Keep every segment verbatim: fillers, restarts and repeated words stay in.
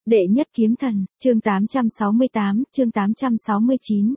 Đệ nhất kiếm thần, chương tám trăm sáu mươi tám, chương tám trăm sáu mươi chín.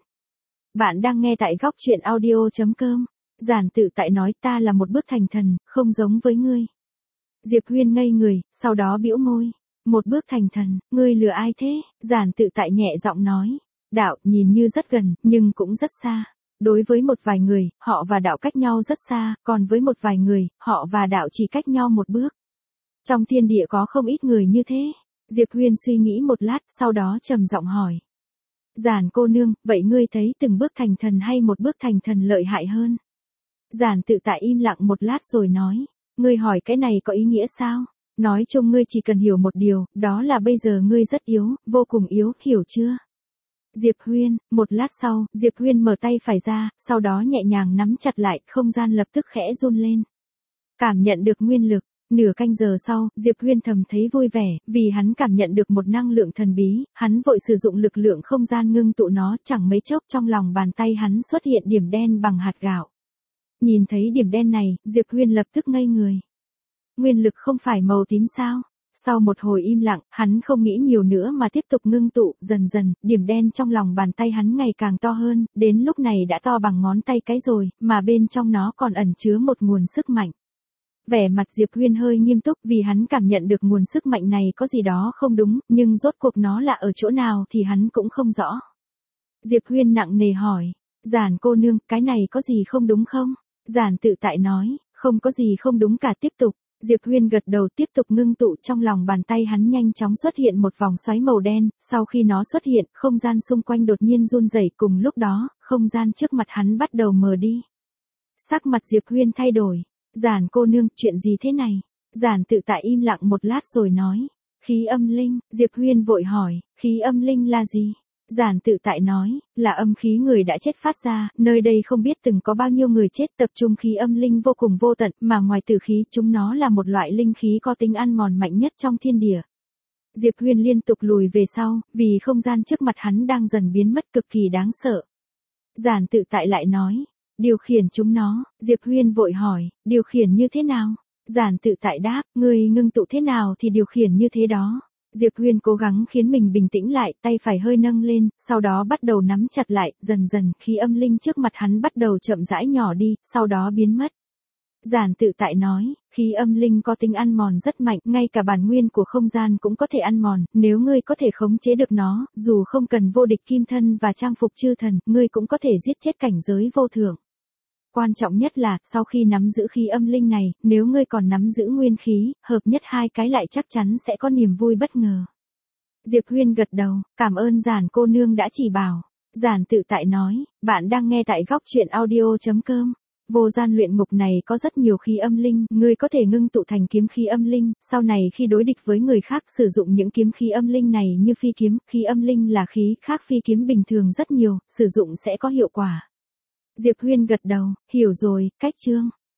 Bạn đang nghe tại góc truyện audio chấm com. Giản Tự Tại nói ta là một bước thành thần, không giống với ngươi. Diệp Huyên ngây người, sau đó bĩu môi. Một bước thành thần, ngươi lừa ai thế? Giản Tự Tại nhẹ giọng nói. Đạo nhìn như rất gần, nhưng cũng rất xa. Đối với một vài người, họ và đạo cách nhau rất xa, còn với một vài người, họ và đạo chỉ cách nhau một bước. Trong thiên địa có không ít người như thế. Diệp Huyên suy nghĩ một lát, sau đó trầm giọng hỏi. Giản cô nương, vậy ngươi thấy từng bước thành thần hay một bước thành thần lợi hại hơn? Giản Tự Tại im lặng một lát rồi nói. Ngươi hỏi cái này có ý nghĩa sao? Nói chung ngươi chỉ cần hiểu một điều, đó là bây giờ ngươi rất yếu, vô cùng yếu, hiểu chưa? Diệp Huyên, một lát sau, Diệp Huyên mở tay phải ra, sau đó nhẹ nhàng nắm chặt lại, không gian lập tức khẽ run lên. Cảm nhận được nguyên lực. Nửa canh giờ sau, Diệp Huyên thầm thấy vui vẻ, vì hắn cảm nhận được một năng lượng thần bí, hắn vội sử dụng lực lượng không gian ngưng tụ nó, chẳng mấy chốc trong lòng bàn tay hắn xuất hiện điểm đen bằng hạt gạo. Nhìn thấy điểm đen này, Diệp Huyên lập tức ngây người. Nguyên lực không phải màu tím sao? Sau một hồi im lặng, hắn không nghĩ nhiều nữa mà tiếp tục ngưng tụ, dần dần, điểm đen trong lòng bàn tay hắn ngày càng to hơn, đến lúc này đã to bằng ngón tay cái rồi, mà bên trong nó còn ẩn chứa một nguồn sức mạnh. Vẻ mặt Diệp Huyên hơi nghiêm túc vì hắn cảm nhận được nguồn sức mạnh này có gì đó không đúng, nhưng rốt cuộc nó là ở chỗ nào thì hắn cũng không rõ. Diệp Huyên nặng nề hỏi, Giản cô nương, cái này có gì không đúng không? Giản Tự Tại nói, không có gì không đúng cả, tiếp tục. Diệp Huyên gật đầu, tiếp tục ngưng tụ, trong lòng bàn tay hắn nhanh chóng xuất hiện một vòng xoáy màu đen, sau khi nó xuất hiện, không gian xung quanh đột nhiên run rẩy, cùng lúc đó, không gian trước mặt hắn bắt đầu mờ đi. Sắc mặt Diệp Huyên thay đổi. Giản cô nương, chuyện gì thế này? Giản Tự Tại im lặng một lát rồi nói. Khí âm linh, Diệp Huyên vội hỏi, khí âm linh là gì? Giản Tự Tại nói, là âm khí người đã chết phát ra, nơi đây không biết từng có bao nhiêu người chết, tập trung khí âm linh vô cùng vô tận, mà ngoài tử khí chúng nó là một loại linh khí có tính ăn mòn mạnh nhất trong thiên địa. Diệp Huyên liên tục lùi về sau, vì không gian trước mặt hắn đang dần biến mất cực kỳ đáng sợ. Giản Tự Tại lại nói. Điều khiển chúng nó, Diệp Huyên vội hỏi, điều khiển như thế nào? Giản Tự Tại đáp, người ngưng tụ thế nào thì điều khiển như thế đó. Diệp Huyên cố gắng khiến mình bình tĩnh lại, tay phải hơi nâng lên, sau đó bắt đầu nắm chặt lại, dần dần, khí âm linh trước mặt hắn bắt đầu chậm rãi nhỏ đi, sau đó biến mất. Giản Tự Tại nói, khí âm linh có tính ăn mòn rất mạnh, ngay cả bản nguyên của không gian cũng có thể ăn mòn, nếu ngươi có thể khống chế được nó, dù không cần vô địch kim thân và trang phục chư thần, ngươi cũng có thể giết chết cảnh giới vô thượng. Quan trọng nhất là, sau khi nắm giữ khí âm linh này, nếu ngươi còn nắm giữ nguyên khí, hợp nhất hai cái lại chắc chắn sẽ có niềm vui bất ngờ. Diệp Huyên gật đầu, cảm ơn Giản cô nương đã chỉ bảo. Giản Tự Tại nói, bạn đang nghe tại góc truyện audio chấm com. Vô gian luyện ngục này có rất nhiều khí âm linh, ngươi có thể ngưng tụ thành kiếm khí âm linh, sau này khi đối địch với người khác sử dụng những kiếm khí âm linh này như phi kiếm, khí âm linh là khí khác phi kiếm bình thường rất nhiều, sử dụng sẽ có hiệu quả. Diệp Huyên gật đầu, hiểu rồi, cách chương.